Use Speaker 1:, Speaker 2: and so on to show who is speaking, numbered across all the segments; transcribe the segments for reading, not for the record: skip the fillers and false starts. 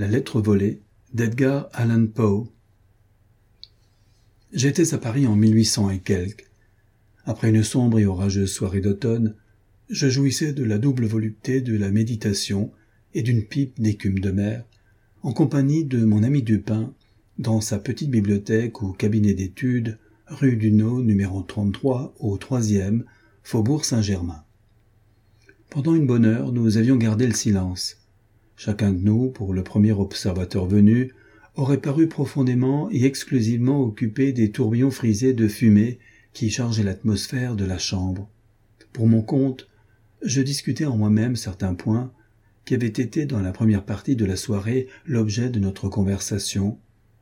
Speaker 1: La lettre volée d'Edgar Allan Poe. J'étais à Paris en 1800 et quelques. Après une sombre et orageuse soirée d'automne, je jouissais de la double volupté de la méditation et d'une pipe d'écume de mer, en compagnie de mon ami Dupin, dans sa petite bibliothèque ou cabinet d'études, rue Dunod, numéro 33, au 3e, faubourg Saint-Germain. Pendant une bonne heure, nous avions gardé le silence. Chacun de nous, pour le premier observateur venu, aurait paru profondément et exclusivement occupé des tourbillons frisés de fumée qui chargeaient l'atmosphère de la chambre. Pour mon compte, je discutais en moi-même certains points qui avaient été dans la première partie de la soirée l'objet de notre conversation.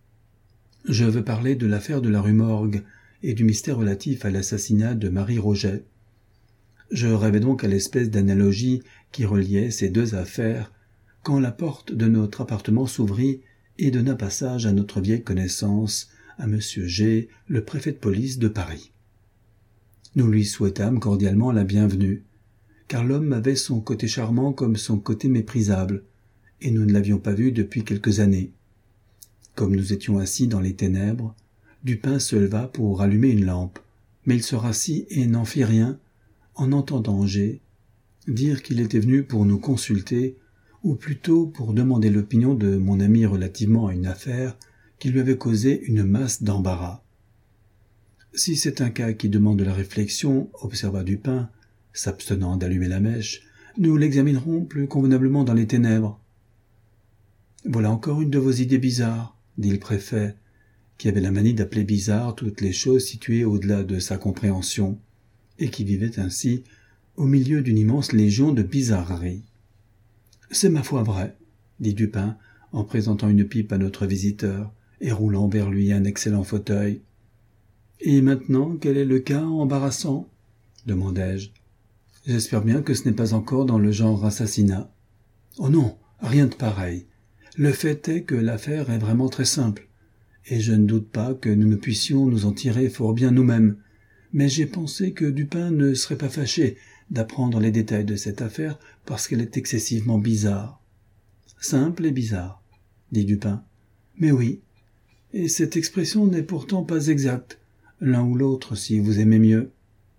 Speaker 1: Je veux parler de l'affaire de la rue Morgue et du mystère relatif à l'assassinat de Marie Roget. Je rêvais donc à l'espèce d'analogie qui reliait ces deux affaires quand la porte de notre appartement s'ouvrit et donna passage à notre vieille connaissance, à M. G., le préfet de police de Paris. Nous lui souhaitâmes cordialement la bienvenue, car l'homme avait son côté charmant comme son côté méprisable, et nous ne l'avions pas vu depuis quelques années. Comme nous étions assis dans les ténèbres, Dupin se leva pour allumer une lampe, mais il se rassit et n'en fit rien, en entendant G. dire qu'il était venu pour nous consulter, ou plutôt pour demander l'opinion de mon ami relativement à une affaire qui lui avait causé une masse d'embarras. « Si c'est un cas qui demande de la réflexion, observa Dupin, s'abstenant d'allumer la mèche, nous l'examinerons plus convenablement dans les ténèbres. »« Voilà encore une de vos idées bizarres, » dit le préfet, qui avait la manie d'appeler bizarres toutes les choses situées au-delà de sa compréhension, et qui vivait ainsi au milieu d'une immense légion de bizarreries. « C'est ma foi vrai, » dit Dupin, en présentant une pipe à notre visiteur, et roulant vers lui un excellent fauteuil. « Et maintenant, quel est le cas embarrassant ?» demandai-je. « J'espère bien que ce n'est pas encore dans le genre assassinat. »« Oh non, rien de pareil. Le fait est que l'affaire est vraiment très simple, et je ne doute pas que nous ne puissions nous en tirer fort bien nous-mêmes. Mais j'ai pensé que Dupin ne serait pas fâché d'apprendre les détails de cette affaire parce qu'elle est excessivement bizarre. »« Simple et bizarre, » dit Dupin. « Mais oui, et cette expression n'est pourtant pas exacte, l'un ou l'autre si vous aimez mieux.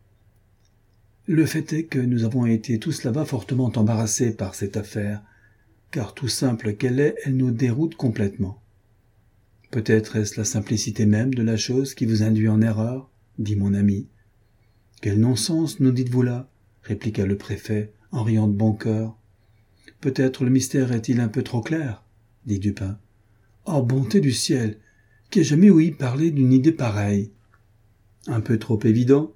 Speaker 1: Le fait est que nous avons été tous là-bas fortement embarrassés par cette affaire, car tout simple qu'elle est, elle nous déroute complètement. Peut-être est-ce la simplicité même de la chose qui vous induit en erreur, dit mon ami. Quel non-sens nous dites-vous là, répliqua le préfet, en riant de bon cœur. Peut-être le mystère est-il un peu trop clair, dit Dupin. Oh, bonté du ciel, qui a jamais ouï parler d'une idée pareille? Un peu trop évident,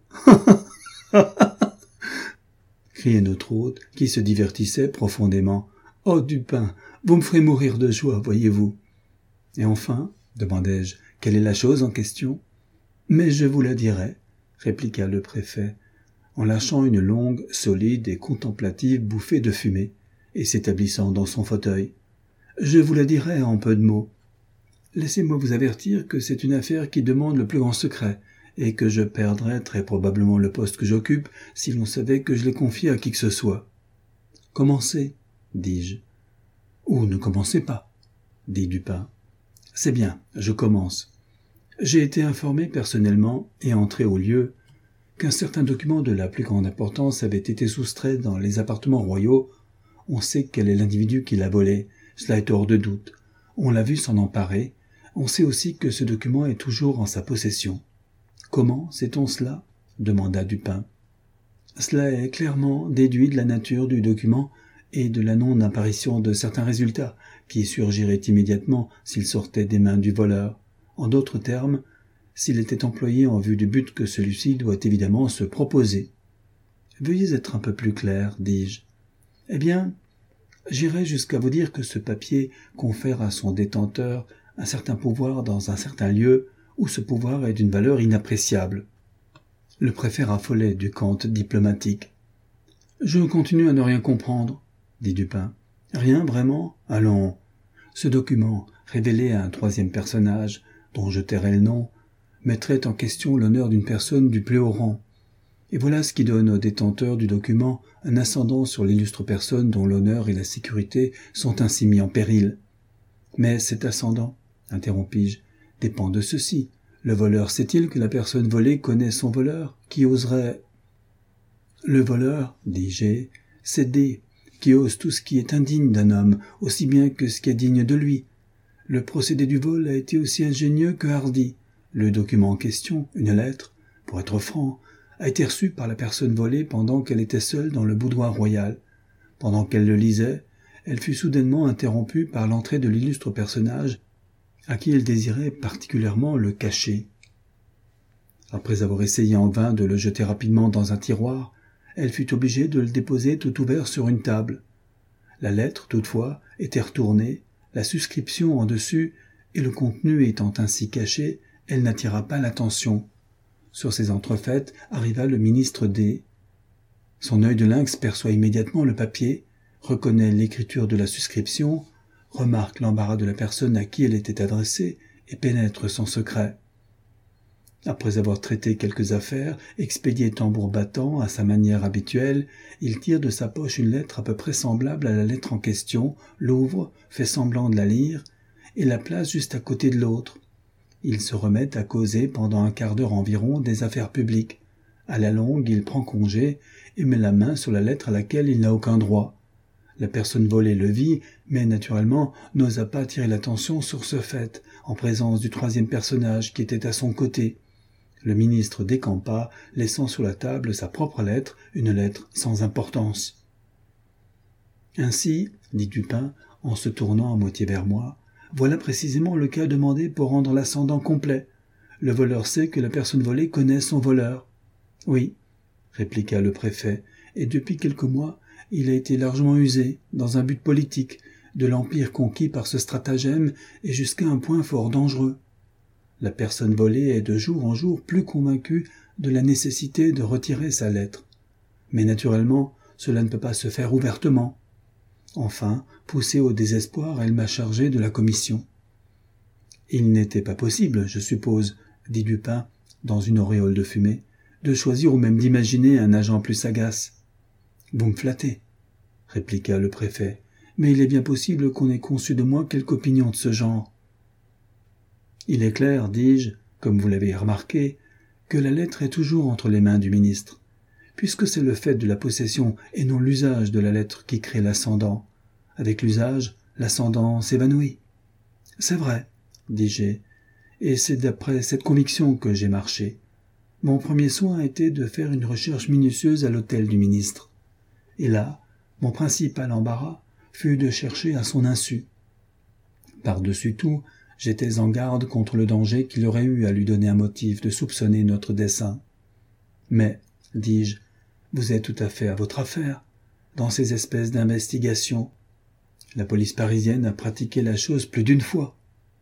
Speaker 1: criait notre hôte, qui se divertissait profondément. Oh, Dupin, vous me ferez mourir de joie, voyez-vous. Et enfin, demandai-je, quelle est la chose en question? Mais je vous la dirai, répliqua le préfet, en lâchant une longue, solide et contemplative bouffée de fumée, et s'établissant dans son fauteuil. Je vous la dirai en peu de mots. Laissez-moi vous avertir que c'est une affaire qui demande le plus grand secret, et que je perdrais très probablement le poste que j'occupe si l'on savait que je l'ai confié à qui que ce soit. Commencez, dis-je. Ou ne commencez pas, dit Dupin. C'est bien, je commence. J'ai été informé personnellement et entré au lieu qu'un certain document de la plus grande importance avait été soustrait dans les appartements royaux. On sait quel est l'individu qui l'a volé, cela est hors de doute. On l'a vu s'en emparer. On sait aussi que ce document est toujours en sa possession. Comment sait-on cela? Demanda Dupin. Cela est clairement déduit de la nature du document et de la non-apparition de certains résultats qui surgiraient immédiatement s'il sortait des mains du voleur. En d'autres termes, s'il était employé en vue du but que celui-ci doit évidemment se proposer. Veuillez être un peu plus clair, dis-je. Eh bien, j'irai jusqu'à vous dire que ce papier confère à son détenteur un certain pouvoir dans un certain lieu où ce pouvoir est d'une valeur inappréciable. Le préfet raffolait du cant diplomatique. « Je continue à ne rien comprendre, » dit Dupin. « Rien, vraiment? Allons. Ce document, révélé à un troisième personnage, dont je tairai le nom, mettrait en question l'honneur d'une personne du plus haut rang. Et voilà ce qui donne au détenteur du document un ascendant sur l'illustre personne dont l'honneur et la sécurité sont ainsi mis en péril. Mais cet ascendant, interrompis-je, dépend de ceci. Le voleur sait-il que la personne volée connaît son voleur? Qui oserait... Le voleur, dis-je, c'est D, qui ose tout ce qui est indigne d'un homme, aussi bien que ce qui est digne de lui. Le procédé du vol a été aussi ingénieux que hardi. Le document en question, une lettre, pour être franc, a été reçu par la personne volée pendant qu'elle était seule dans le boudoir royal. Pendant qu'elle le lisait, elle fut soudainement interrompue par l'entrée de l'illustre personnage à qui elle désirait particulièrement le cacher. Après avoir essayé en vain de le jeter rapidement dans un tiroir, elle fut obligée de le déposer tout ouvert sur une table. La lettre, toutefois, était retournée, la suscription en dessus, et le contenu étant ainsi caché, elle n'attira pas l'attention. Sur ces entrefaites arriva le ministre D. Son œil de lynx perçoit immédiatement le papier, reconnaît l'écriture de la suscription, remarque l'embarras de la personne à qui elle était adressée et pénètre son secret. Après avoir traité quelques affaires, expédié tambour battant à sa manière habituelle, il tire de sa poche une lettre à peu près semblable à la lettre en question, l'ouvre, fait semblant de la lire, et la place juste à côté de l'autre. Il se remet à causer pendant un quart d'heure environ des affaires publiques. À la longue, il prend congé et met la main sur la lettre à laquelle il n'a aucun droit. La personne volée le vit, mais naturellement n'osa pas attirer l'attention sur ce fait, en présence du troisième personnage qui était à son côté. Le ministre décampa, laissant sur la table sa propre lettre, une lettre sans importance. « Ainsi, dit Dupin, en se tournant à moitié vers moi, voilà précisément le cas demandé pour rendre l'ascendant complet. Le voleur sait que la personne volée connaît son voleur. »« Oui, » répliqua le préfet, « et depuis quelques mois, il a été largement usé, dans un but politique, de l'empire conquis par ce stratagème et jusqu'à un point fort dangereux. La personne volée est de jour en jour plus convaincue de la nécessité de retirer sa lettre. Mais naturellement, cela ne peut pas se faire ouvertement. Enfin, poussée au désespoir, elle m'a chargé de la commission. »« Il n'était pas possible, je suppose, dit Dupin, dans une auréole de fumée, de choisir ou même d'imaginer un agent plus sagace. »« Vous me flattez, répliqua le préfet, mais il est bien possible qu'on ait conçu de moi quelque opinion de ce genre. »« Il est clair, dis-je, comme vous l'avez remarqué, que la lettre est toujours entre les mains du ministre, puisque c'est le fait de la possession et non l'usage de la lettre qui crée l'ascendant. Avec l'usage, l'ascendant s'évanouit. »« C'est vrai, dis-je, et c'est d'après cette conviction que j'ai marché. Mon premier soin a été de faire une recherche minutieuse à l'hôtel du ministre. Et là, mon principal embarras fut de chercher à son insu. Par-dessus tout, j'étais en garde contre le danger qu'il aurait eu à lui donner un motif de soupçonner notre dessein. Mais, dis-je, vous êtes tout à fait à votre affaire, dans ces espèces d'investigations. La police parisienne a pratiqué la chose plus d'une fois.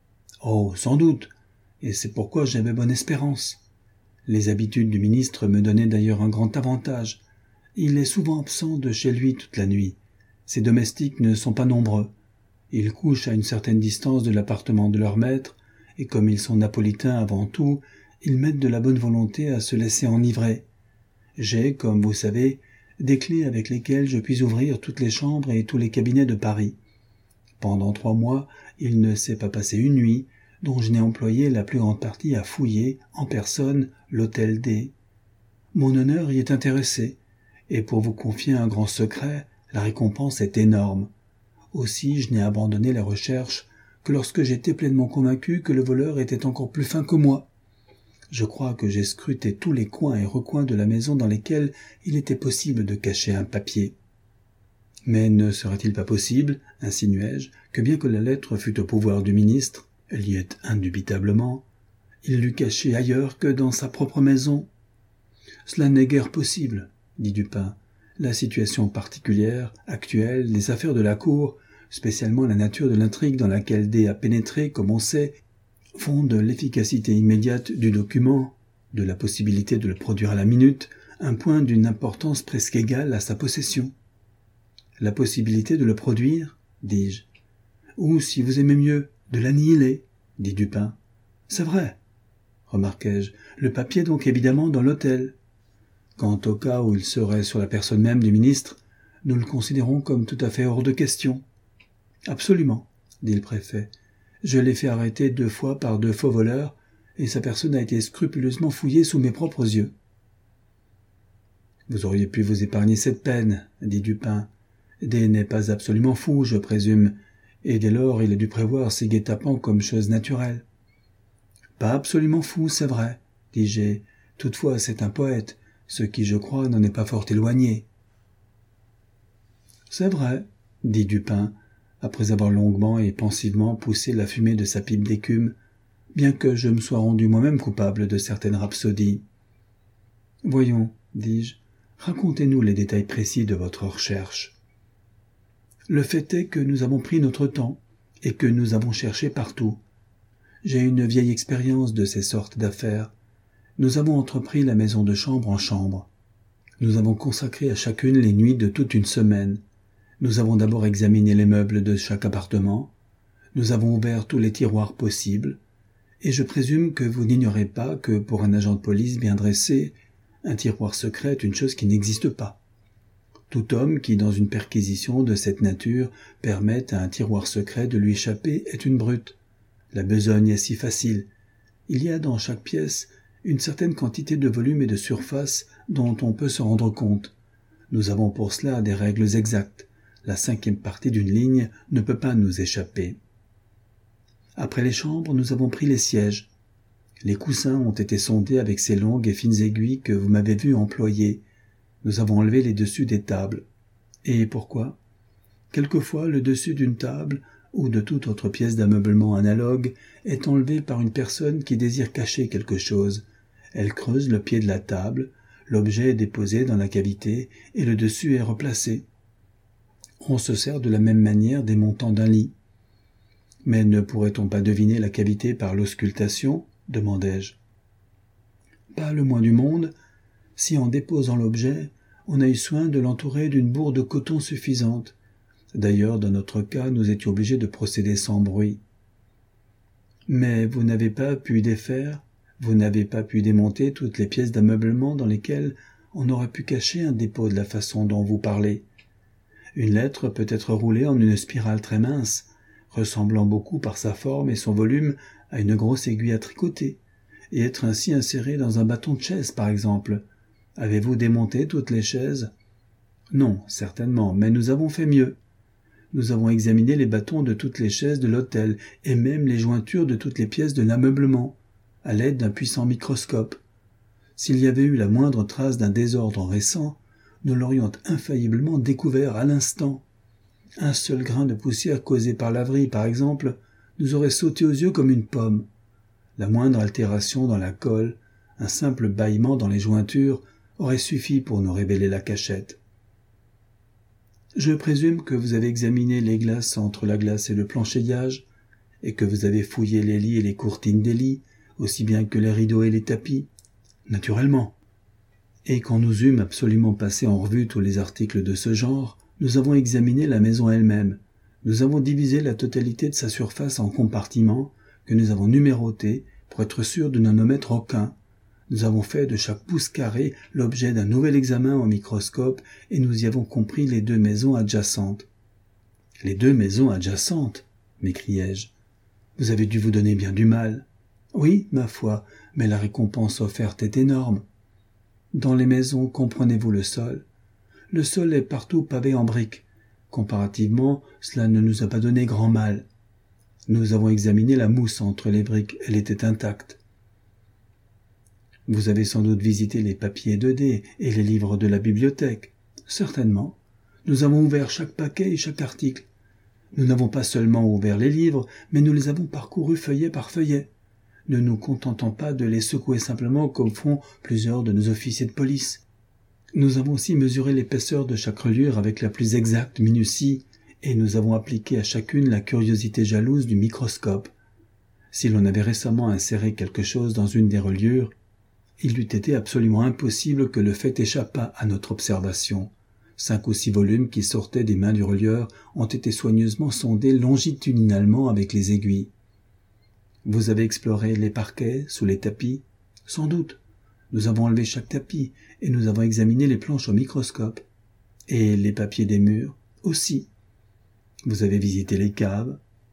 Speaker 1: Oh, sans doute, et c'est pourquoi j'avais bonne espérance. Les habitudes du ministre me donnaient d'ailleurs un grand avantage. Il est souvent absent de chez lui toute la nuit. Ses domestiques ne sont pas nombreux. Ils couchent à une certaine distance de l'appartement de leur maître, et comme ils sont napolitains avant tout, ils mettent de la bonne volonté à se laisser enivrer. J'ai, comme vous savez, des clés avec lesquelles je puis ouvrir toutes les chambres et tous les cabinets de Paris. Pendant 3 mois, il ne s'est pas passé une nuit dont je n'ai employé la plus grande partie à fouiller, en personne, l'hôtel D. Mon honneur y est intéressé, et pour vous confier un grand secret, la récompense est énorme. Aussi, je n'ai abandonné la recherche que lorsque j'étais pleinement convaincu que le voleur était encore plus fin que moi. Je crois que j'ai scruté tous les coins et recoins de la maison dans lesquels il était possible de cacher un papier. Mais ne serait-il pas possible, insinuai-je, que bien que la lettre fût au pouvoir du ministre, elle y est indubitablement, il l'eût cachée ailleurs que dans sa propre maison? Cela n'est guère possible, dit Dupin. La situation particulière, actuelle, des affaires de la cour, spécialement la nature de l'intrigue dans laquelle D a pénétré, comme on sait, font de l'efficacité immédiate du document, de la possibilité de le produire à la minute, un point d'une importance presque égale à sa possession. La possibilité de le produire, dis-je. Ou, si vous aimez mieux, de l'annihiler, dit Dupin. C'est vrai, remarquai-je, le papier donc évidemment dans l'hôtel. Quant au cas où il serait sur la personne même du ministre, nous le considérons comme tout à fait hors de question. Absolument, dit le préfet, Je l'ai fait arrêter 2 fois par 2 faux voleurs, et sa personne a été scrupuleusement fouillée sous mes propres yeux. » « Vous auriez pu vous épargner cette peine, » dit Dupin. « D n'est pas absolument fou, je présume, et dès lors il a dû prévoir ces guet-apens comme chose naturelle. »« Pas absolument fou, c'est vrai, » dit G. « Toutefois, c'est un poète, ce qui, je crois, n'en est pas fort éloigné. »« C'est vrai, » dit Dupin, après avoir longuement et pensivement poussé la fumée de sa pipe d'écume, bien que je me sois rendu moi-même coupable de certaines rhapsodies. « Voyons, dis-je, racontez-nous les détails précis de votre recherche. » « Le fait est que nous avons pris notre temps et que nous avons cherché partout. J'ai une vieille expérience de ces sortes d'affaires. Nous avons entrepris la maison de chambre en chambre. Nous avons consacré à chacune les nuits de toute une semaine. Nous avons d'abord examiné les meubles de chaque appartement. Nous avons ouvert tous les tiroirs possibles. Et je présume que vous n'ignorez pas que pour un agent de police bien dressé, un tiroir secret est une chose qui n'existe pas. Tout homme qui, dans une perquisition de cette nature, permette à un tiroir secret de lui échapper est une brute. La besogne est si facile. Il y a dans chaque pièce une certaine quantité de volume et de surface dont on peut se rendre compte. Nous avons pour cela des règles exactes. La 5e partie d'une ligne ne peut pas nous échapper. Après les chambres, nous avons pris les sièges. Les coussins ont été sondés avec ces longues et fines aiguilles que vous m'avez vu employer. Nous avons enlevé les dessus des tables. Et pourquoi ? Quelquefois, le dessus d'une table ou de toute autre pièce d'ameublement analogue est enlevé par une personne qui désire cacher quelque chose. Elle creuse le pied de la table, l'objet est déposé dans la cavité et le dessus est replacé. On se sert de la même manière des montants d'un lit. « Mais ne pourrait-on pas deviner la cavité par l'auscultation ?» demandai-je. « Pas le moins du monde, si en déposant l'objet, on a eu soin de l'entourer d'une bourre de coton suffisante. D'ailleurs, dans notre cas, nous étions obligés de procéder sans bruit. Mais vous n'avez pas pu défaire, vous n'avez pas pu démonter toutes les pièces d'ameublement dans lesquelles on aurait pu cacher un dépôt de la façon dont vous parlez. Une lettre peut être roulée en une spirale très mince, ressemblant beaucoup par sa forme et son volume à une grosse aiguille à tricoter, et être ainsi insérée dans un bâton de chaise, par exemple. Avez-vous démonté toutes les chaises ? Non, certainement, mais nous avons fait mieux. Nous avons examiné les bâtons de toutes les chaises de l'hôtel, et même les jointures de toutes les pièces de l'ameublement, à l'aide d'un puissant microscope. S'il y avait eu la moindre trace d'un désordre récent, nous l'aurions infailliblement découvert à l'instant. Un seul grain de poussière causé par laverie, par exemple, nous aurait sauté aux yeux comme une pomme. La moindre altération dans la colle, un simple bâillement dans les jointures, aurait suffi pour nous révéler la cachette. Je présume que vous avez examiné les glaces entre la glace et le planchéiage, et que vous avez fouillé les lits et les courtines des lits, aussi bien que les rideaux et les tapis. Naturellement. Et quand nous eûmes absolument passé en revue tous les articles de ce genre, nous avons examiné la maison elle-même. Nous avons divisé la totalité de sa surface en compartiments, que nous avons numérotés pour être sûrs de n'en omettre aucun. Nous avons fait de chaque pouce carré l'objet d'un nouvel examen au microscope et nous y avons compris les 2 maisons adjacentes. « Les 2 maisons adjacentes !» m'écriai-je. « Vous avez dû vous donner bien du mal. »« Oui, ma foi, mais la récompense offerte est énorme. » « Dans les maisons, comprenez-vous le sol ? Le sol est partout pavé en briques. Comparativement, cela ne nous a pas donné grand mal. Nous avons examiné la mousse entre les briques, elle était intacte. Vous avez sans doute visité les papiers 2D et les livres de la bibliothèque. Certainement. Nous avons ouvert chaque paquet et chaque article. Nous n'avons pas seulement ouvert les livres, mais nous les avons parcourus feuillet par feuillet. Ne nous contentant pas de les secouer simplement comme font plusieurs de nos officiers de police. Nous avons aussi mesuré l'épaisseur de chaque reliure avec la plus exacte minutie, et nous avons appliqué à chacune la curiosité jalouse du microscope. Si l'on avait récemment inséré quelque chose dans une des reliures, il eût été absolument impossible que le fait échappât à notre observation. 5 ou 6 volumes qui sortaient des mains du relieur ont été soigneusement sondés longitudinalement avec les aiguilles. Vous avez exploré les parquets, sous les tapis ? Sans doute. Nous avons enlevé chaque tapis, et nous avons examiné les planches au microscope. Et les papiers des murs ? Aussi. Vous avez visité les caves ?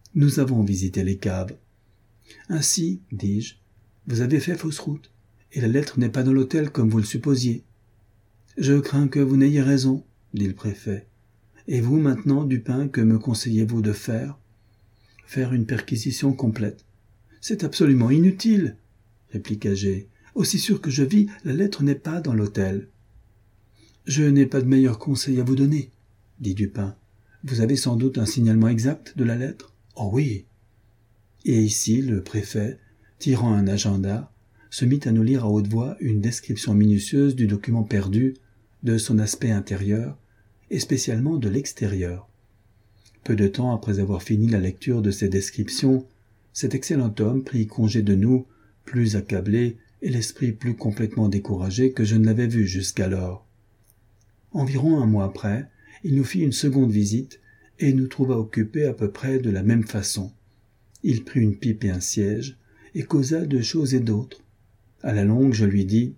Speaker 1: Nous avons visité les caves. Ainsi, dis-je, vous avez fait fausse route, et la lettre n'est pas dans l'hôtel comme vous le supposiez. Je crains que vous n'ayez raison, dit le préfet. Et vous, maintenant, Dupin, que me conseillez-vous de faire? Faire une perquisition complète. C'est absolument inutile, répliqua-je. Aussi sûr que je vis, la lettre n'est pas dans l'hôtel. Je n'ai pas de meilleur conseil à vous donner, dit Dupin. Vous avez sans doute un signalement exact de la lettre? Oh oui. Et ici, le préfet, tirant un agenda, se mit à nous lire à haute voix une description minutieuse du document perdu, de son aspect intérieur, et spécialement de l'extérieur. Peu de temps après avoir fini la lecture de ces descriptions, cet excellent homme prit congé de nous, plus accablé et l'esprit plus complètement découragé que je ne l'avais vu jusqu'alors. Environ un mois après, il nous fit une seconde visite et nous trouva occupés à peu près de la même façon. Il prit une pipe et un siège et causa de choses et d'autres. À la longue, je lui dis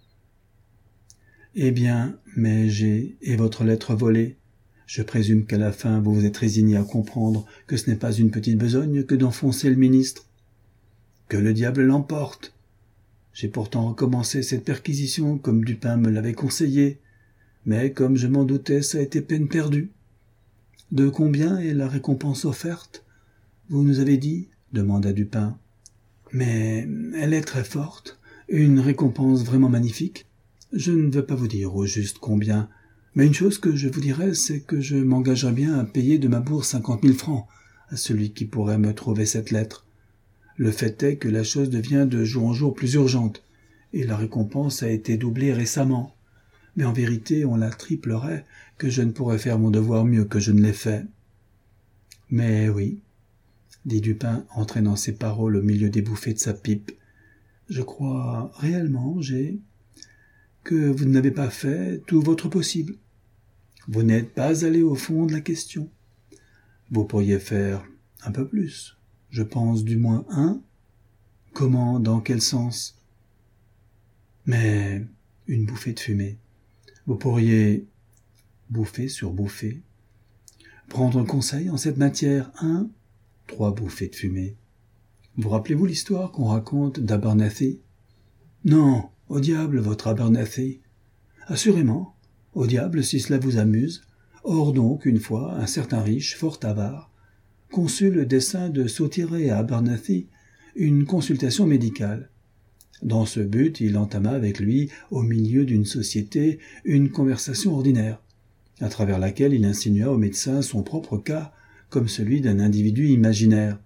Speaker 1: « Eh bien, mais et votre lettre volée? Je présume qu'à la fin vous vous êtes résigné à comprendre que ce n'est pas une petite besogne que d'enfoncer le ministre. Que le diable l'emporte! J'ai pourtant recommencé cette perquisition comme Dupin me l'avait conseillé, mais comme je m'en doutais, ça a été peine perdue. De combien est la récompense offerte? Vous nous avez dit, demanda Dupin. Mais elle est très forte, une récompense vraiment magnifique. Je ne veux pas vous dire au juste combien, mais une chose que je vous dirai, c'est que je m'engagerai bien à payer de ma bourse 50 000 francs à celui qui pourrait me trouver cette lettre. Le fait est que la chose devient de jour en jour plus urgente, et la récompense a été doublée récemment. Mais en vérité, on la triplerait, que je ne pourrais faire mon devoir mieux que je ne l'ai fait. Mais oui, dit Dupin, entraînant ses paroles au milieu des bouffées de sa pipe, je crois réellement, que vous n'avez pas fait tout votre possible. Vous n'êtes pas allé au fond de la question. Vous pourriez faire un peu plus, je pense du moins un. Comment, dans quel sens? Mais une bouffée de fumée. Vous pourriez bouffer sur bouffer. Prendre conseil en cette matière, 3 bouffées de fumée. Vous rappelez-vous l'histoire qu'on raconte d'Abernathy? Non, au diable votre Abernathy. Assurément, au diable si cela vous amuse. Or donc, une fois, un certain riche, fort avare, conçut le dessein de soutirer à Abernathy une consultation médicale. Dans ce but, il entama avec lui, au milieu d'une société, une conversation ordinaire, à travers laquelle il insinua au médecin son propre cas comme celui d'un individu imaginaire.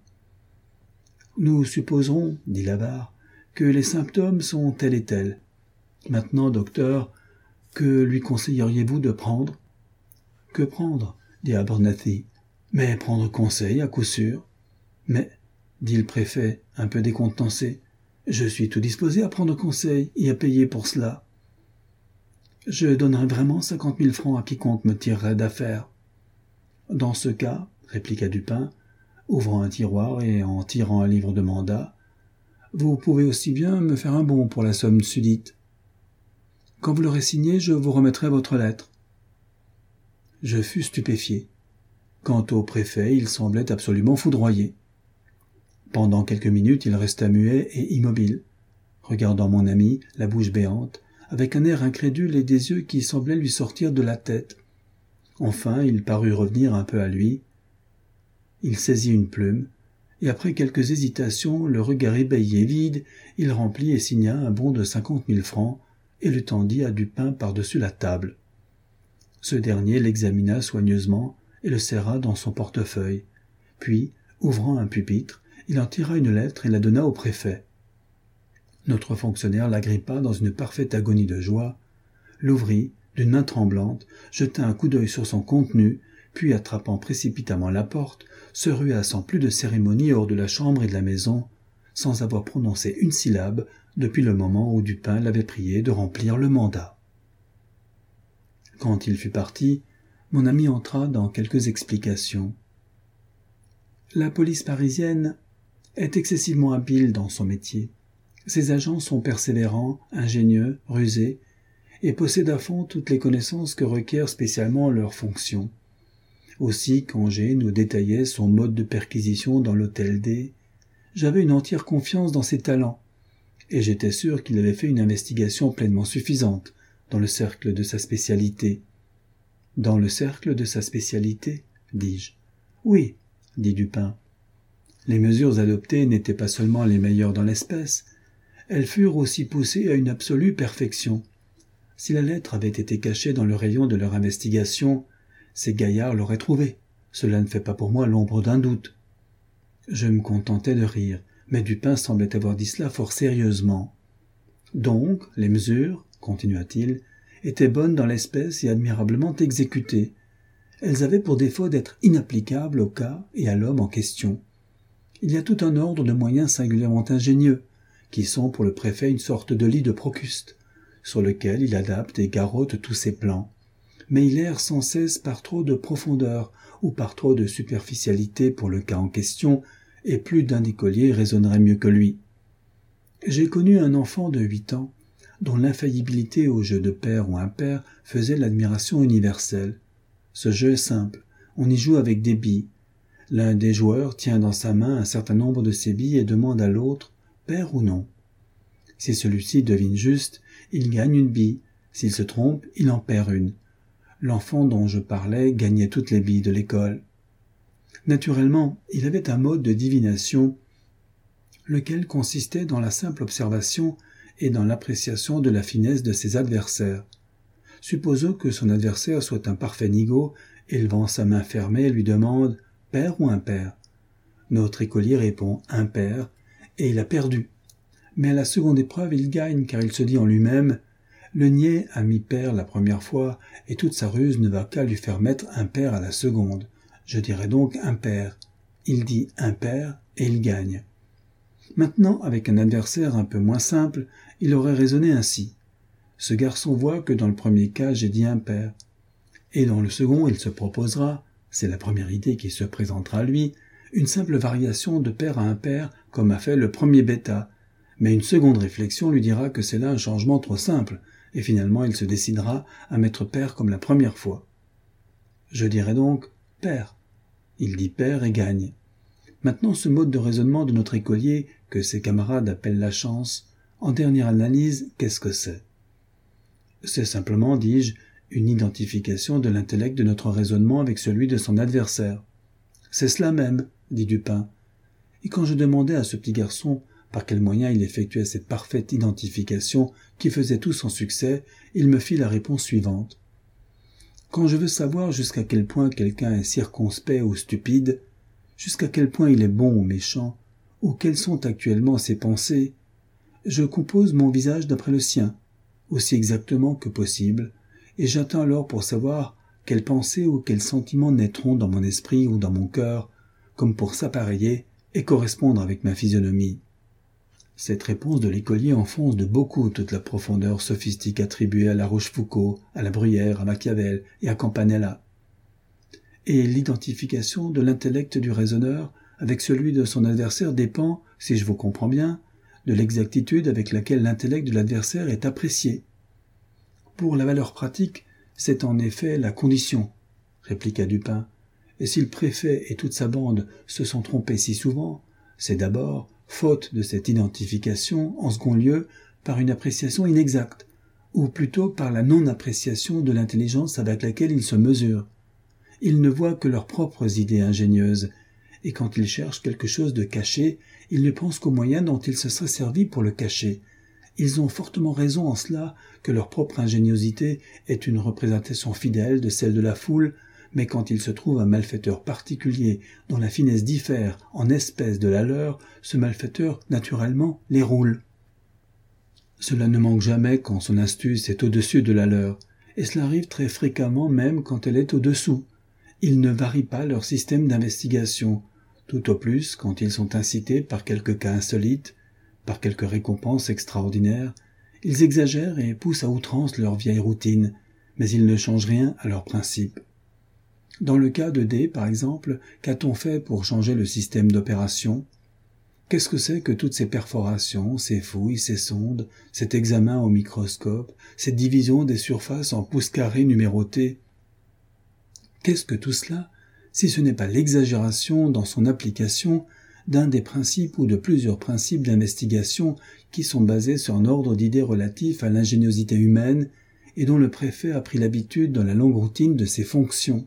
Speaker 1: « Nous supposerons, dit l'avare, que les symptômes sont tels et tels. Maintenant, docteur, que lui conseilleriez-vous de prendre ?»« Que prendre ?» dit Abernathy. « Mais prendre conseil, à coup sûr. »« Mais, dit le préfet, un peu décontenancé, je suis tout disposé à prendre conseil et à payer pour cela. Je donnerai vraiment 50 000 francs à quiconque me tirerait d'affaire. » Dans ce cas, répliqua Dupin, ouvrant un tiroir et en tirant un livre de mandat, vous pouvez aussi bien me faire un bon pour la somme sudite. Quand vous l'aurez signé, je vous remettrai votre lettre. Je fus stupéfié. Quant au préfet, il semblait absolument foudroyé. Pendant quelques minutes, il resta muet et immobile, regardant mon ami, la bouche béante, avec un air incrédule et des yeux qui semblaient lui sortir de la tête. Enfin, il parut revenir un peu à lui. Il saisit une plume, et après quelques hésitations, le regard ébahi et vide, il remplit et signa un bon de 50 000 francs et le tendit à Dupin par-dessus la table. Ce dernier l'examina soigneusement et le serra dans son portefeuille. Puis, ouvrant un pupitre, il en tira une lettre et la donna au préfet. Notre fonctionnaire l'agrippa dans une parfaite agonie de joie, l'ouvrit d'une main tremblante, jeta un coup d'œil sur son contenu, puis attrapant précipitamment la porte, se rua sans plus de cérémonie hors de la chambre et de la maison, sans avoir prononcé une syllabe depuis le moment où Dupin l'avait prié de remplir le mandat. Quand il fut parti, mon ami entra dans quelques explications. La police parisienne est excessivement habile dans son métier. Ses agents sont persévérants, ingénieux, rusés, et possèdent à fond toutes les connaissances que requiert spécialement leur fonction. Aussi, quand G nous détaillait son mode de perquisition dans l'hôtel D, j'avais une entière confiance dans ses talents, et j'étais sûr qu'il avait fait une investigation pleinement suffisante dans le cercle de sa spécialité. « Dans le cercle de sa spécialité ?» dis-je. « Oui, » dit Dupin. Les mesures adoptées n'étaient pas seulement les meilleures dans l'espèce, elles furent aussi poussées à une absolue perfection. Si la lettre avait été cachée dans le rayon de leur investigation, ces gaillards l'auraient trouvée. Cela ne fait pas pour moi l'ombre d'un doute. Je me contentais de rire, mais Dupin semblait avoir dit cela fort sérieusement. Donc, les mesures, continua-t-il, étaient bonnes dans l'espèce et admirablement exécutées. Elles avaient pour défaut d'être inapplicables au cas et à l'homme en question. Il y a tout un ordre de moyens singulièrement ingénieux, qui sont pour le préfet une sorte de lit de Procuste, sur lequel il adapte et garrotte tous ses plans. Mais il erre sans cesse par trop de profondeur ou par trop de superficialité pour le cas en question, et plus d'un écolier raisonnerait mieux que lui. J'ai connu un enfant de 8 ans, dont l'infaillibilité au jeu de pair ou impair faisait l'admiration universelle. Ce jeu est simple, on y joue avec des billes. L'un des joueurs tient dans sa main un certain nombre de ces billes et demande à l'autre « pair ou non ». Si celui-ci devine juste, il gagne une bille, s'il se trompe, il en perd une. L'enfant dont je parlais gagnait toutes les billes de l'école. Naturellement, il avait un mode de divination, lequel consistait dans la simple observation et dans l'appréciation de la finesse de ses adversaires. Supposons que son adversaire soit un parfait nigaud, et levant sa main fermée, lui demande « pair ou impair ?» Notre écolier répond « impair » et il a perdu. Mais à la seconde épreuve, il gagne, car il se dit en lui-même « le niais a mis pair la première fois, et toute sa ruse ne va qu'à lui faire mettre impair à la seconde. Je dirais donc impair. » Il dit impair et il gagne. Maintenant, avec un adversaire un peu moins simple, il aurait raisonné ainsi. Ce garçon voit que dans le premier cas, j'ai dit impair. Et dans le second, il se proposera, c'est la première idée qui se présentera à lui, une simple variation de pair à impair, comme a fait le premier bêta. Mais une seconde réflexion lui dira que c'est là un changement trop simple, et finalement il se décidera à mettre pair comme la première fois. Je dirais donc pair. Il dit pair et gagne. Maintenant, ce mode de raisonnement de notre écolier, que ses camarades appellent la chance, en dernière analyse, qu'est-ce que c'est ? C'est simplement, dis-je, une identification de l'intellect de notre raisonnement avec celui de son adversaire. C'est cela même, dit Dupin. Et quand je demandai à ce petit garçon par quel moyen il effectuait cette parfaite identification qui faisait tout son succès, il me fit la réponse suivante. Quand je veux savoir jusqu'à quel point quelqu'un est circonspect ou stupide, jusqu'à quel point il est bon ou méchant, ou quelles sont actuellement ses pensées, je compose mon visage d'après le sien, aussi exactement que possible, et j'attends alors pour savoir quelles pensées ou quels sentiments naîtront dans mon esprit ou dans mon cœur, comme pour s'appareiller et correspondre avec ma physionomie. Cette réponse de l'écolier enfonce de beaucoup toute la profondeur sophistique attribuée à La Rochefoucauld, à la Bruyère, à Machiavel et à Campanella. Et l'identification de l'intellect du raisonneur avec celui de son adversaire dépend, si je vous comprends bien, de l'exactitude avec laquelle l'intellect de l'adversaire est apprécié. Pour la valeur pratique, c'est en effet la condition, répliqua Dupin, et si le préfet et toute sa bande se sont trompés si souvent, c'est d'abord, faute de cette identification, en second lieu, par une appréciation inexacte, ou plutôt par la non-appréciation de l'intelligence avec laquelle ils se mesurent. Ils ne voient que leurs propres idées ingénieuses, et quand ils cherchent quelque chose de caché, ils ne pensent qu'aux moyens dont ils se seraient servis pour le cacher. Ils ont fortement raison en cela que leur propre ingéniosité est une représentation fidèle de celle de la foule, mais quand il se trouve un malfaiteur particulier dont la finesse diffère en espèces de la leur, ce malfaiteur, naturellement, les roule. Cela ne manque jamais quand son astuce est au-dessus de la leur, et cela arrive très fréquemment même quand elle est au-dessous. Ils ne varient pas leur système d'investigation, tout au plus quand ils sont incités par quelque cas insolite, par quelque récompense extraordinaire, ils exagèrent et poussent à outrance leur vieille routine, mais ils ne changent rien à leurs principes. Dans le cas de D, par exemple, qu'a-t-on fait pour changer le système d'opération ? Qu'est-ce que c'est que toutes ces perforations, ces fouilles, ces sondes, cet examen au microscope, cette division des surfaces en pouces carrés numérotés ? Qu'est-ce que tout cela si ce n'est pas l'exagération dans son application d'un des principes ou de plusieurs principes d'investigation qui sont basés sur un ordre d'idées relatifs à l'ingéniosité humaine et dont le préfet a pris l'habitude dans la longue routine de ses fonctions.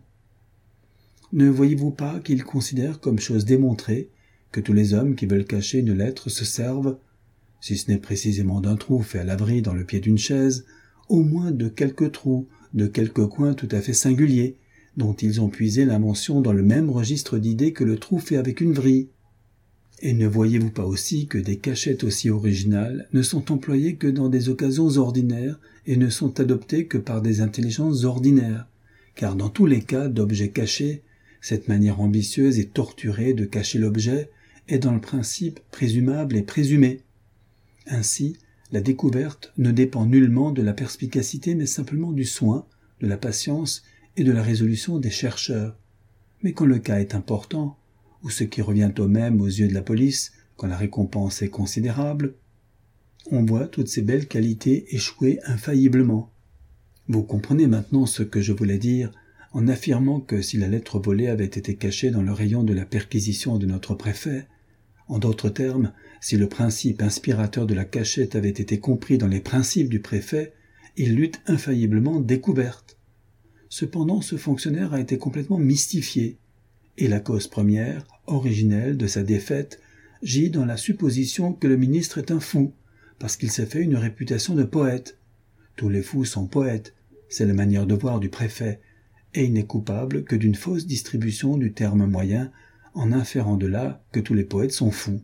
Speaker 1: Ne voyez-vous pas qu'il considère comme chose démontrée que tous les hommes qui veulent cacher une lettre se servent, si ce n'est précisément d'un trou fait à l'abri dans le pied d'une chaise, au moins de quelques trous, de quelques coins tout à fait singuliers, dont ils ont puisé l'invention dans le même registre d'idées que le trou fait avec une vrille. Et ne voyez-vous pas aussi que des cachettes aussi originales ne sont employées que dans des occasions ordinaires et ne sont adoptées que par des intelligences ordinaires, car dans tous les cas d'objets cachés, cette manière ambitieuse et torturée de cacher l'objet est dans le principe présumable et présumé. Ainsi, la découverte ne dépend nullement de la perspicacité mais simplement du soin, de la patience et de la résolution des chercheurs. Mais quand le cas est important, ou ce qui revient au même aux yeux de la police, quand la récompense est considérable, on voit toutes ces belles qualités échouer infailliblement. Vous comprenez maintenant ce que je voulais dire en affirmant que si la lettre volée avait été cachée dans le rayon de la perquisition de notre préfet, en d'autres termes, si le principe inspirateur de la cachette avait été compris dans les principes du préfet, il l'eût infailliblement découverte. Cependant, ce fonctionnaire a été complètement mystifié, et la cause première, originelle de sa défaite, gît dans la supposition que le ministre est un fou, parce qu'il s'est fait une réputation de poète. Tous les fous sont poètes, c'est la manière de voir du préfet, et il n'est coupable que d'une fausse distribution du terme moyen, en inférant de là que tous les poètes sont fous.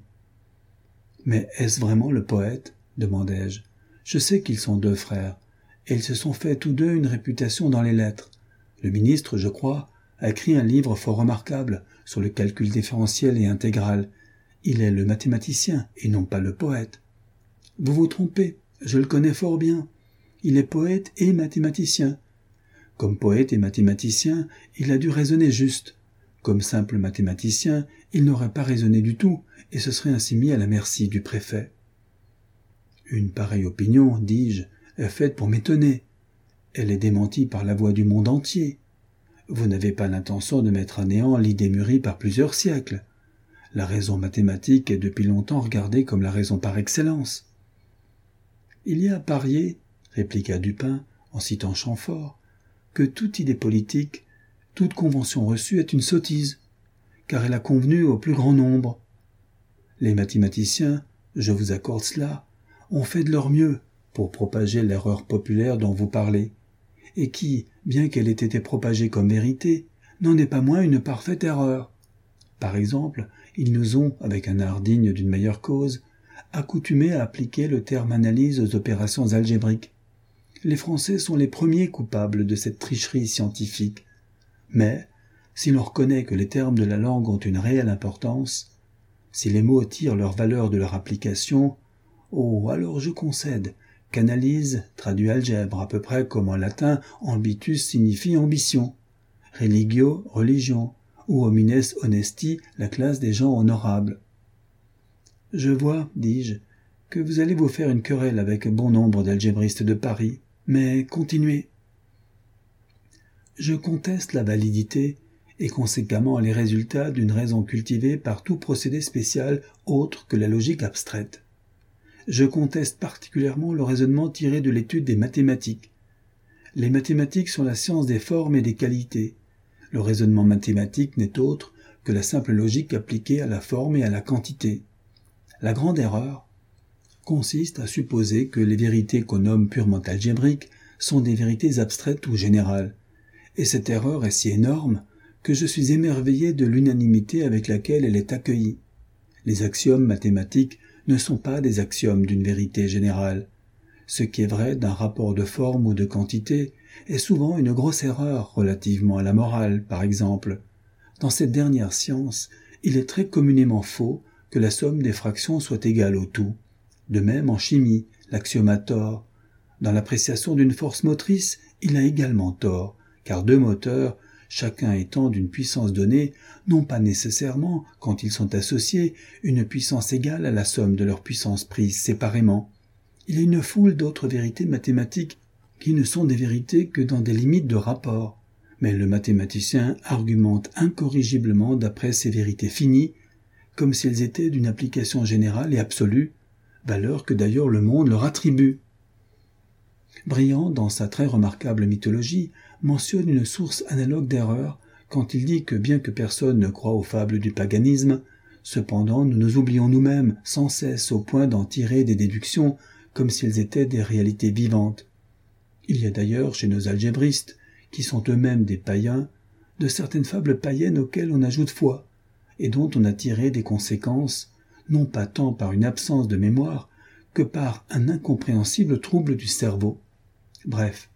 Speaker 1: Mais est-ce vraiment le poète ? Demandai-je. Je sais qu'ils sont deux frères, et ils se sont fait tous deux une réputation dans les lettres. Le ministre, je crois, a écrit un livre fort remarquable sur le calcul différentiel et intégral. Il est le mathématicien et non pas le poète. Vous vous trompez, je le connais fort bien. Il est poète et mathématicien. Comme poète et mathématicien, il a dû raisonner juste. Comme simple mathématicien, il n'aurait pas raisonné du tout et se serait ainsi mis à la merci du préfet. Une pareille opinion, dis-je, est faite pour m'étonner. Elle est démentie par la voix du monde entier. Vous n'avez pas l'intention de mettre à néant l'idée mûrie par plusieurs siècles. La raison mathématique est depuis longtemps regardée comme la raison par excellence. Il y a à parier, répliqua Dupin, en citant Chamfort, que toute idée politique, toute convention reçue est une sottise, car elle a convenu au plus grand nombre. Les mathématiciens, je vous accorde cela, ont fait de leur mieux pour propager l'erreur populaire dont vous parlez, et qui, bien qu'elle ait été propagée comme vérité, n'en est pas moins une parfaite erreur. Par exemple, ils nous ont, avec un art digne d'une meilleure cause, accoutumés à appliquer le terme analyse aux opérations algébriques. Les Français sont les premiers coupables de cette tricherie scientifique. Mais, si l'on reconnaît que les termes de la langue ont une réelle importance, si les mots tirent leur valeur de leur application, alors je concède qu'analyse traduit algèbre à peu près comme en latin ambitus signifie ambition, religio, religion, ou homines honesti, la classe des gens honorables. Je vois, dis-je, que vous allez vous faire une querelle avec bon nombre d'algébristes de Paris, mais continuez. Je conteste la validité et conséquemment les résultats d'une raison cultivée par tout procédé spécial autre que la logique abstraite. Je conteste particulièrement le raisonnement tiré de l'étude des mathématiques. Les mathématiques sont la science des formes et des qualités. Le raisonnement mathématique n'est autre que la simple logique appliquée à la forme et à la quantité. La grande erreur consiste à supposer que les vérités qu'on nomme purement algébriques sont des vérités abstraites ou générales. Et cette erreur est si énorme que je suis émerveillé de l'unanimité avec laquelle elle est accueillie. Les axiomes mathématiques ne sont pas des axiomes d'une vérité générale. Ce qui est vrai d'un rapport de forme ou de quantité est souvent une grosse erreur relativement à la morale, par exemple. Dans cette dernière science, il est très communément faux que la somme des fractions soit égale au tout. De même en chimie, l'axiome a tort. Dans l'appréciation d'une force motrice, il a également tort, car deux moteurs, chacun étant d'une puissance donnée, n'ont pas nécessairement, quand ils sont associés, une puissance égale à la somme de leurs puissances prises séparément. Il y a une foule d'autres vérités mathématiques qui ne sont des vérités que dans des limites de rapport. mais le mathématicien argumente incorrigiblement d'après ces vérités finies, comme si elles étaient d'une application générale et absolue, valeur que d'ailleurs le monde leur attribue. Briand, dans sa très remarquable mythologie, mentionne une source analogue d'erreur quand il dit que bien que personne ne croie aux fables du paganisme, cependant nous nous oublions nous-mêmes sans cesse au point d'en tirer des déductions comme si elles étaient des réalités vivantes. Il y a d'ailleurs chez nos algébristes, qui sont eux-mêmes des païens, de certaines fables païennes auxquelles on ajoute foi, et dont on a tiré des conséquences, non pas tant par une absence de mémoire, que par un incompréhensible trouble du cerveau. Bref,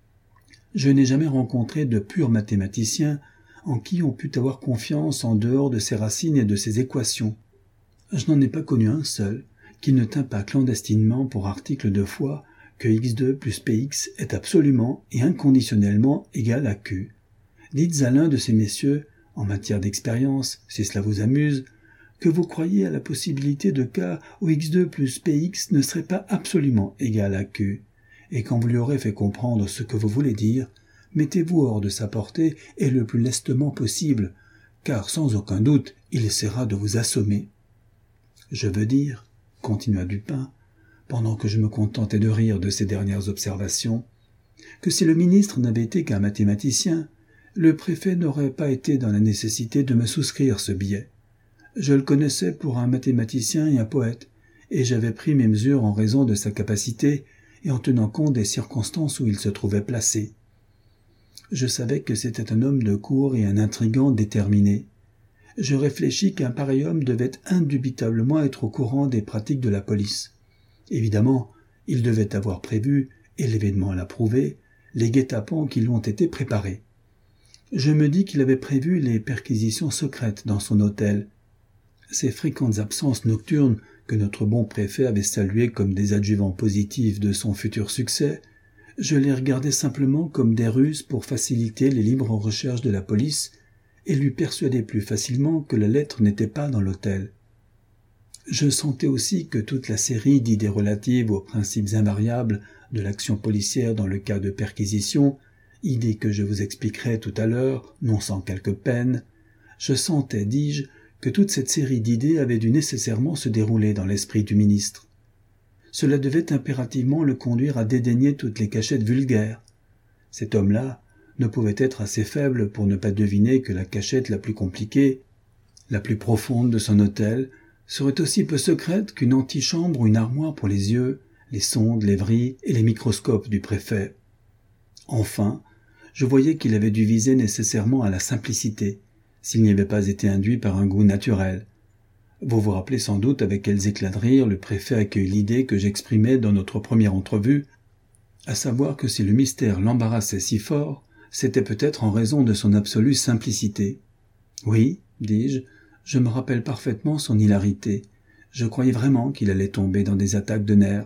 Speaker 1: je n'ai jamais rencontré de pur mathématicien en qui on pût avoir confiance en dehors de ses racines et de ses équations. Je n'en ai pas connu un seul qui ne tint pas clandestinement pour article de foi que x2 plus px est absolument et inconditionnellement égal à q. Dites à l'un de ces messieurs, en matière d'expérience, si cela vous amuse, que vous croyez à la possibilité de cas où x2 plus px ne serait pas absolument égal à q, et quand vous lui aurez fait comprendre ce que vous voulez dire, mettez-vous hors de sa portée et le plus lestement possible, car sans aucun doute il essaiera de vous assommer. Je veux dire, continua Dupin, pendant que je me contentais de rire de ces dernières observations, que si le ministre n'avait été qu'un mathématicien, le préfet n'aurait pas été dans la nécessité de me souscrire ce billet. Je le connaissais pour un mathématicien et un poète, et j'avais pris mes mesures en raison de sa capacité et en tenant compte des circonstances où il se trouvait placé. Je savais que c'était un homme de cour et un intrigant déterminé. Je réfléchis qu'un pareil homme devait indubitablement être au courant des pratiques de la police. Évidemment, il devait avoir prévu, et l'événement l'a prouvé, les guet-apens qui lui ont été préparés. Je me dis qu'il avait prévu les perquisitions secrètes dans son hôtel. Ces fréquentes absences nocturnes que notre bon préfet avait saluées comme des adjuvants positifs de son futur succès, je les regardais simplement comme des ruses pour faciliter les libres recherches de la police et lui persuader plus facilement que la lettre n'était pas dans l'hôtel. Je sentais aussi que toute la série d'idées relatives aux principes invariables de l'action policière dans le cas de perquisition, idées que je vous expliquerai tout à l'heure, non sans quelque peine, je sentais, dis-je, que toute cette série d'idées avait dû nécessairement se dérouler dans l'esprit du ministre. Cela devait impérativement le conduire à dédaigner toutes les cachettes vulgaires. Cet homme-là ne pouvait être assez faible pour ne pas deviner que la cachette la plus compliquée, la plus profonde de son hôtel, serait aussi peu secrète qu'une antichambre ou une armoire pour les yeux, les sondes, les vrilles et les microscopes du préfet. Enfin, je voyais qu'il avait dû viser nécessairement à la simplicité, s'il n'y avait pas été induit par un goût naturel. Vous vous rappelez sans doute avec quels éclats de rire le préfet accueille l'idée que j'exprimais dans notre première entrevue, à savoir que si le mystère l'embarrassait si fort, c'était peut-être en raison de son absolue simplicité. Oui, dis-je, je me rappelle parfaitement son hilarité. Je croyais vraiment qu'il allait tomber dans des attaques de nerfs.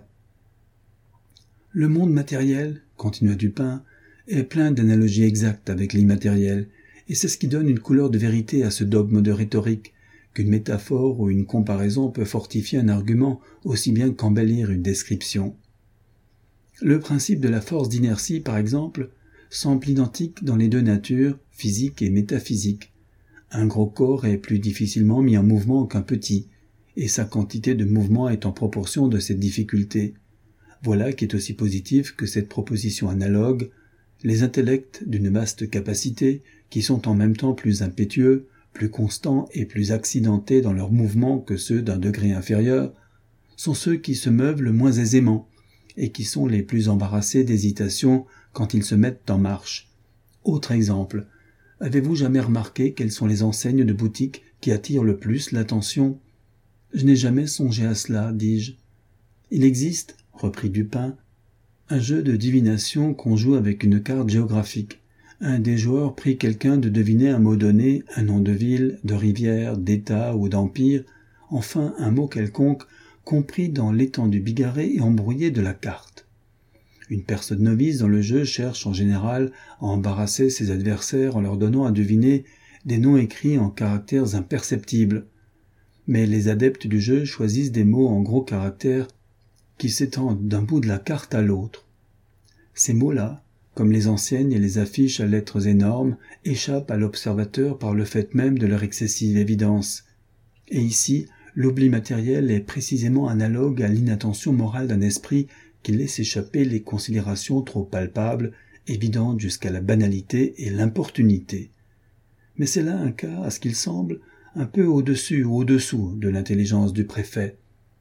Speaker 1: Le monde matériel, continua Dupin, est plein d'analogies exactes avec l'immatériel, et c'est ce qui donne une couleur de vérité à ce dogme de rhétorique, qu'une métaphore ou une comparaison peut fortifier un argument aussi bien qu'embellir une description. Le principe de la force d'inertie, par exemple, semble identique dans les deux natures, physique et métaphysique. Un gros corps est plus difficilement mis en mouvement qu'un petit, et sa quantité de mouvement est en proportion de cette difficulté. Voilà qui est aussi positif que cette proposition analogue. Les intellects d'une vaste capacité, qui sont en même temps plus impétueux, plus constants et plus accidentés dans leurs mouvements que ceux d'un degré inférieur, sont ceux qui se meuvent le moins aisément, et qui sont les plus embarrassés d'hésitation quand ils se mettent en marche. Autre exemple, avez-vous jamais remarqué quelles sont les enseignes de boutique qui attirent le plus l'attention ? Je n'ai jamais songé à cela, dis-je. Il existe, reprit Dupin, un jeu de divination qu'on joue avec une carte géographique. Un des joueurs prie quelqu'un de deviner un mot donné, un nom de ville, de rivière, d'état ou d'empire, enfin un mot quelconque, compris dans l'étendue bigarrée et embrouillée de la carte. Une personne novice dans le jeu cherche en général à embarrasser ses adversaires en leur donnant à deviner des noms écrits en caractères imperceptibles. Mais les adeptes du jeu choisissent des mots en gros caractères qui s'étendent d'un bout de la carte à l'autre. Ces mots-là, comme les enseignes et les affiches à lettres énormes échappent à l'observateur par le fait même de leur excessive évidence. Et ici, l'oubli matériel est précisément analogue à l'inattention morale d'un esprit qui laisse échapper les considérations trop palpables, évidentes jusqu'à la banalité et l'importunité. Mais c'est là un cas, à ce qu'il semble, un peu au-dessus ou au-dessous de l'intelligence du préfet.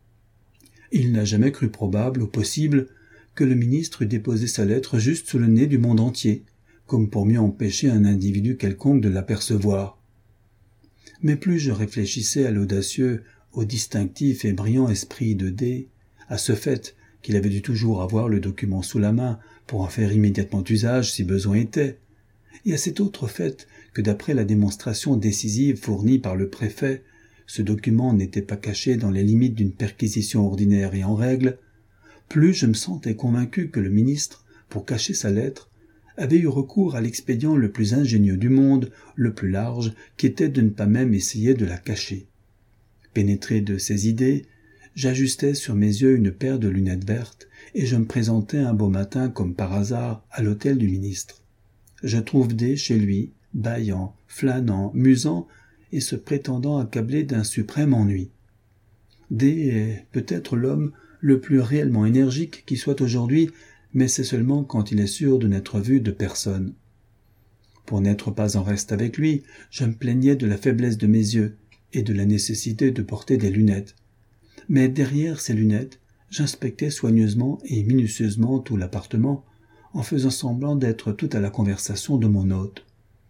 Speaker 1: Il n'a jamais cru probable ou possible que le ministre eût déposé sa lettre juste sous le nez du monde entier, comme pour mieux empêcher un individu quelconque de l'apercevoir. Mais plus je réfléchissais à l'audacieux, au distinctif et brillant esprit de D, à ce fait qu'il avait dû toujours avoir le document sous la main pour en faire immédiatement usage si besoin était, et à cet autre fait que d'après la démonstration décisive fournie par le préfet, ce document n'était pas caché dans les limites d'une perquisition ordinaire et en règle, plus je me sentais convaincu que le ministre, pour cacher sa lettre, avait eu recours à l'expédient le plus ingénieux du monde, le plus large, qui était de ne pas même essayer de la cacher. Pénétré de ces idées, j'ajustais sur mes yeux une paire de lunettes vertes et je me présentais un beau matin comme par hasard à l'hôtel du ministre. Je trouve D chez lui, bâillant, flânant, musant et se prétendant accablé d'un suprême ennui. D est peut-être l'homme le plus réellement énergique qui soit aujourd'hui, mais c'est seulement quand il est sûr de n'être vu de personne. Pour n'être pas en reste avec lui, je me plaignais de la faiblesse de mes yeux et de la nécessité de porter des lunettes. Mais derrière ces lunettes, j'inspectais soigneusement et minutieusement tout l'appartement, en faisant semblant d'être tout à la conversation de mon hôte.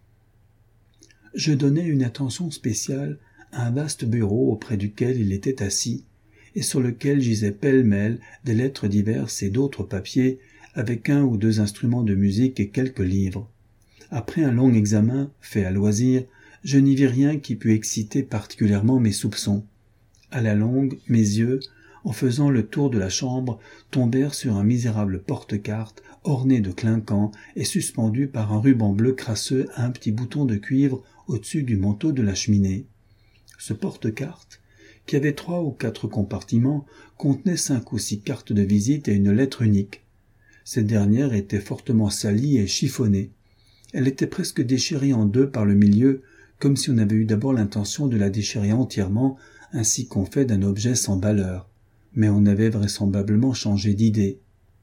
Speaker 1: Je donnais une attention spéciale à un vaste bureau auprès duquel il était assis, et sur lequel gisaient pêle-mêle des lettres diverses et d'autres papiers, avec 1 ou 2 instruments de musique et quelques livres. Après un long examen, fait à loisir, je n'y vis rien qui pût exciter particulièrement mes soupçons. À la longue, mes yeux, en faisant le tour de la chambre, tombèrent sur un misérable porte-cartes orné de clinquants et suspendu par un ruban bleu crasseux à un petit bouton de cuivre au-dessus du manteau de la cheminée. Ce porte-cartes, qui avait 3 ou 4 compartiments, contenait 5 ou 6 cartes de visite et une lettre unique. Cette dernière était fortement salie et chiffonnée. Elle était presque déchirée en 2 par le milieu, comme si on avait eu d'abord l'intention de la déchirer entièrement, ainsi qu'on fait d'un objet sans valeur, mais on avait vraisemblablement changé d'idée.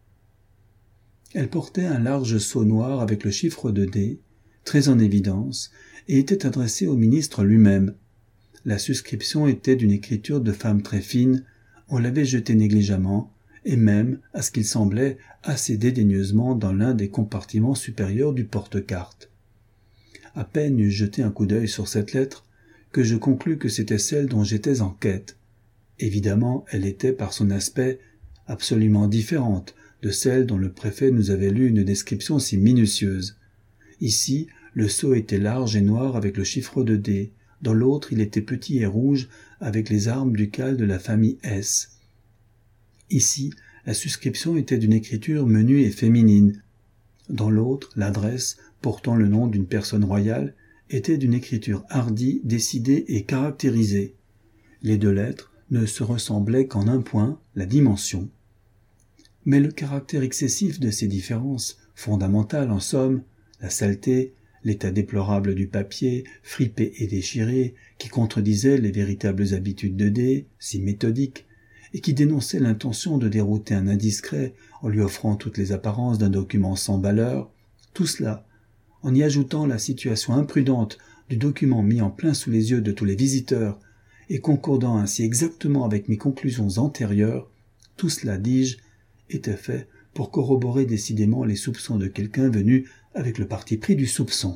Speaker 1: Elle portait un large sceau noir avec le chiffre de D, très en évidence, et était adressée au ministre lui-même. La suscription était d'une écriture de femme très fine, on l'avait jetée négligemment, et même, à ce qu'il semblait, assez dédaigneusement dans l'un des compartiments supérieurs du porte-cartes. À peine eus-je jeté un coup d'œil sur cette lettre, que je conclus que c'était celle dont j'étais en quête. Évidemment, elle était, par son aspect, absolument différente de celle dont le préfet nous avait lu une description si minutieuse. Ici, le sceau était large et noir avec le chiffre de D. Dans l'autre, il était petit et rouge avec les armes ducales de la famille S. Ici, la suscription était d'une écriture menue et féminine. Dans l'autre, l'adresse, portant le nom d'une personne royale, était d'une écriture hardie, décidée et caractérisée. Les 2 lettres ne se ressemblaient qu'en un point, la dimension. Mais le caractère excessif de ces différences, fondamentales en somme, la saleté, l'état déplorable du papier, fripé et déchiré, qui contredisait les véritables habitudes de D, si méthodiques, et qui dénonçait l'intention de dérouter un indiscret en lui offrant toutes les apparences d'un document sans valeur, tout cela, en y ajoutant la situation imprudente du document mis en plein sous les yeux de tous les visiteurs, et concordant ainsi exactement avec mes conclusions antérieures, tout cela, dis-je, était fait pour corroborer décidément les soupçons de quelqu'un venu avec le parti pris du soupçon.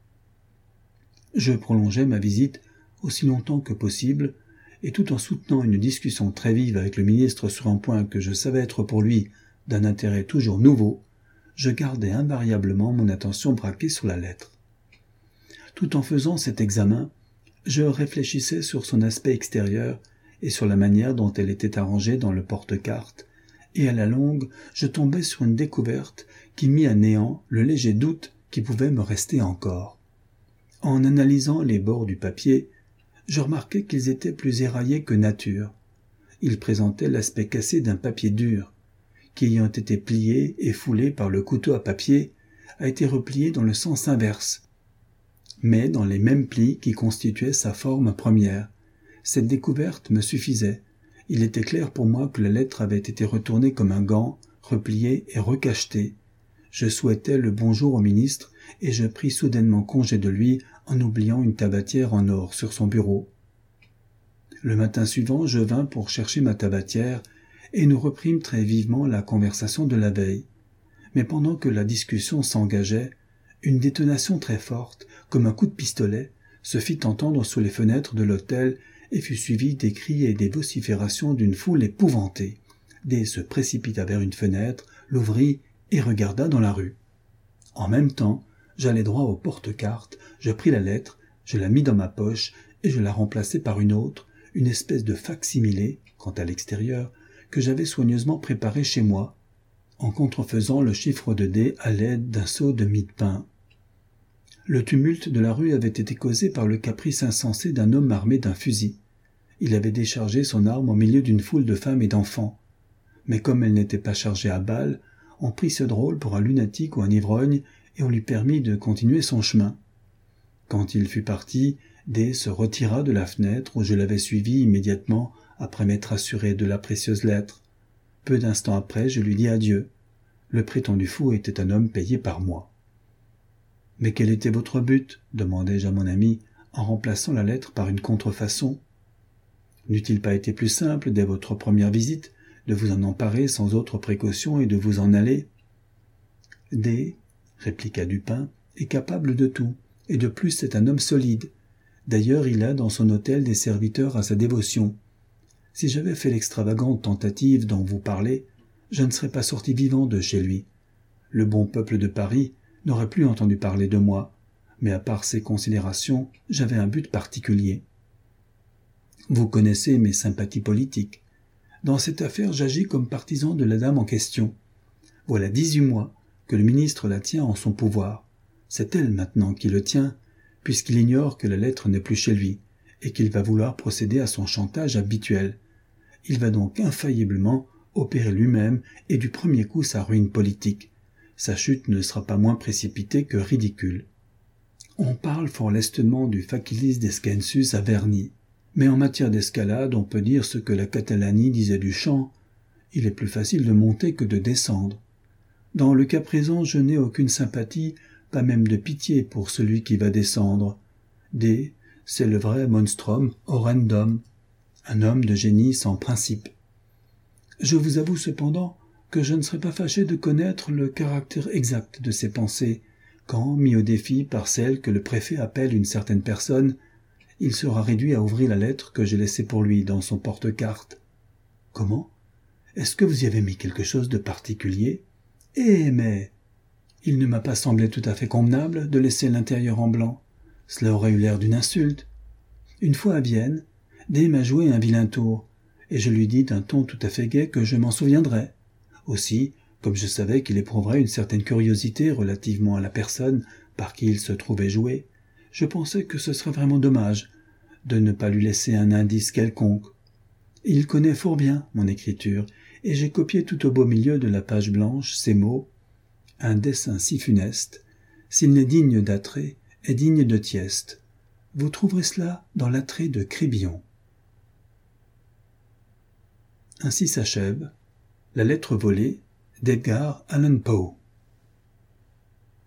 Speaker 1: Je prolongeai ma visite aussi longtemps que possible, et tout en soutenant une discussion très vive avec le ministre sur un point que je savais être pour lui d'un intérêt toujours nouveau, je gardai invariablement mon attention braquée sur la lettre. Tout en faisant cet examen, je réfléchissais sur son aspect extérieur et sur la manière dont elle était arrangée dans le porte-cartes, et à la longue, je tombai sur une découverte qui mit à néant le léger doute qui pouvait me rester encore. En analysant les bords du papier, je remarquai qu'ils étaient plus éraillés que nature. Ils présentaient l'aspect cassé d'un papier dur, qui ayant été plié et foulé par le couteau à papier, a été repliée dans le sens inverse, mais dans les mêmes plis qui constituaient sa forme première. Cette découverte me suffisait. Il était clair pour moi que la lettre avait été retournée comme un gant, repliée et recachetée. Je souhaitais le bonjour au ministre et je pris soudainement congé de lui en oubliant une tabatière en or sur son bureau. Le matin suivant, je vins pour chercher ma tabatière et nous reprîmes très vivement la conversation de la veille. Mais pendant que la discussion s'engageait, une détonation très forte, comme un coup de pistolet, se fit entendre sous les fenêtres de l'hôtel et fut suivie des cris et des vociférations d'une foule épouvantée. D se précipita vers une fenêtre, l'ouvrit et regarda dans la rue. En même temps, j'allai droit aux porte-cartes, je pris la lettre, je la mis dans ma poche et je la remplaçai par une autre, une espèce de fac-similé, quant à l'extérieur, que j'avais soigneusement préparé chez moi, en contrefaisant le chiffre de D à l'aide d'un seau de mie de pain. Le tumulte de la rue avait été causé par le caprice insensé d'un homme armé d'un fusil. Il avait déchargé son arme au milieu d'une foule de femmes et d'enfants. Mais comme elle n'était pas chargée à balles, on prit ce drôle pour un lunatique ou un ivrogne et on lui permit de continuer son chemin. Quand il fut parti, D se retira de la fenêtre où je l'avais suivi immédiatement après m'être assuré de la précieuse lettre. Peu d'instants après, je lui dis adieu. Le prétendu fou était un homme payé par moi. « Mais quel était votre but ?» demandai-je à mon ami, en remplaçant la lettre par une contrefaçon. « N'eût-il pas été plus simple, dès votre première visite, de vous en emparer sans autre précaution et de vous en aller ?»« D, répliqua Dupin, est capable de tout, et de plus c'est un homme solide. D'ailleurs, il a dans son hôtel des serviteurs à sa dévotion. Si j'avais fait l'extravagante tentative dont vous parlez, je ne serais pas sorti vivant de chez lui. Le bon peuple de Paris n'aurait plus entendu parler de moi, mais à part ces considérations, j'avais un but particulier. Vous connaissez mes sympathies politiques. Dans cette affaire, j'agis comme partisan de la dame en question. Voilà 18 mois que le ministre la tient en son pouvoir. C'est elle maintenant qui le tient, puisqu'il ignore que la lettre n'est plus chez lui, et qu'il va vouloir procéder à son chantage habituel. Il va donc infailliblement opérer lui-même et du premier coup sa ruine politique. Sa chute ne sera pas moins précipitée que ridicule. On parle fort lestement du facilis descensus à Verny, mais en matière d'escalade on peut dire ce que la Catalanie disait du chant. Il est plus facile de monter que de descendre. Dans le cas présent, je n'ai aucune sympathie, pas même de pitié pour celui qui va descendre. D, c'est le vrai monstrum horrendum, un homme de génie sans principe. Je vous avoue cependant que je ne serais pas fâché de connaître le caractère exact de ses pensées, quand, mis au défi par celle que le préfet appelle une certaine personne, il sera réduit à ouvrir la lettre que j'ai laissée pour lui dans son porte-cartes. Comment? Est-ce que vous y avez mis quelque chose de particulier? Eh, mais il ne m'a pas semblé tout à fait convenable de laisser l'intérieur en blanc. Cela aurait eu l'air d'une insulte. Une fois à Vienne, D m'a joué un vilain tour, et je lui dis d'un ton tout à fait gai que je m'en souviendrais. Aussi, comme je savais qu'il éprouverait une certaine curiosité relativement à la personne par qui il se trouvait joué, je pensais que ce serait vraiment dommage de ne pas lui laisser un indice quelconque. Il connaît fort bien mon écriture, et j'ai copié tout au beau milieu de la page blanche ces mots « Un dessin si funeste, s'il n'est digne d'attrait, est digne de Tieste. Vous trouverez cela dans l'attrait de Crébillon. » Ainsi s'achève la lettre volée d'Edgar Allan Poe.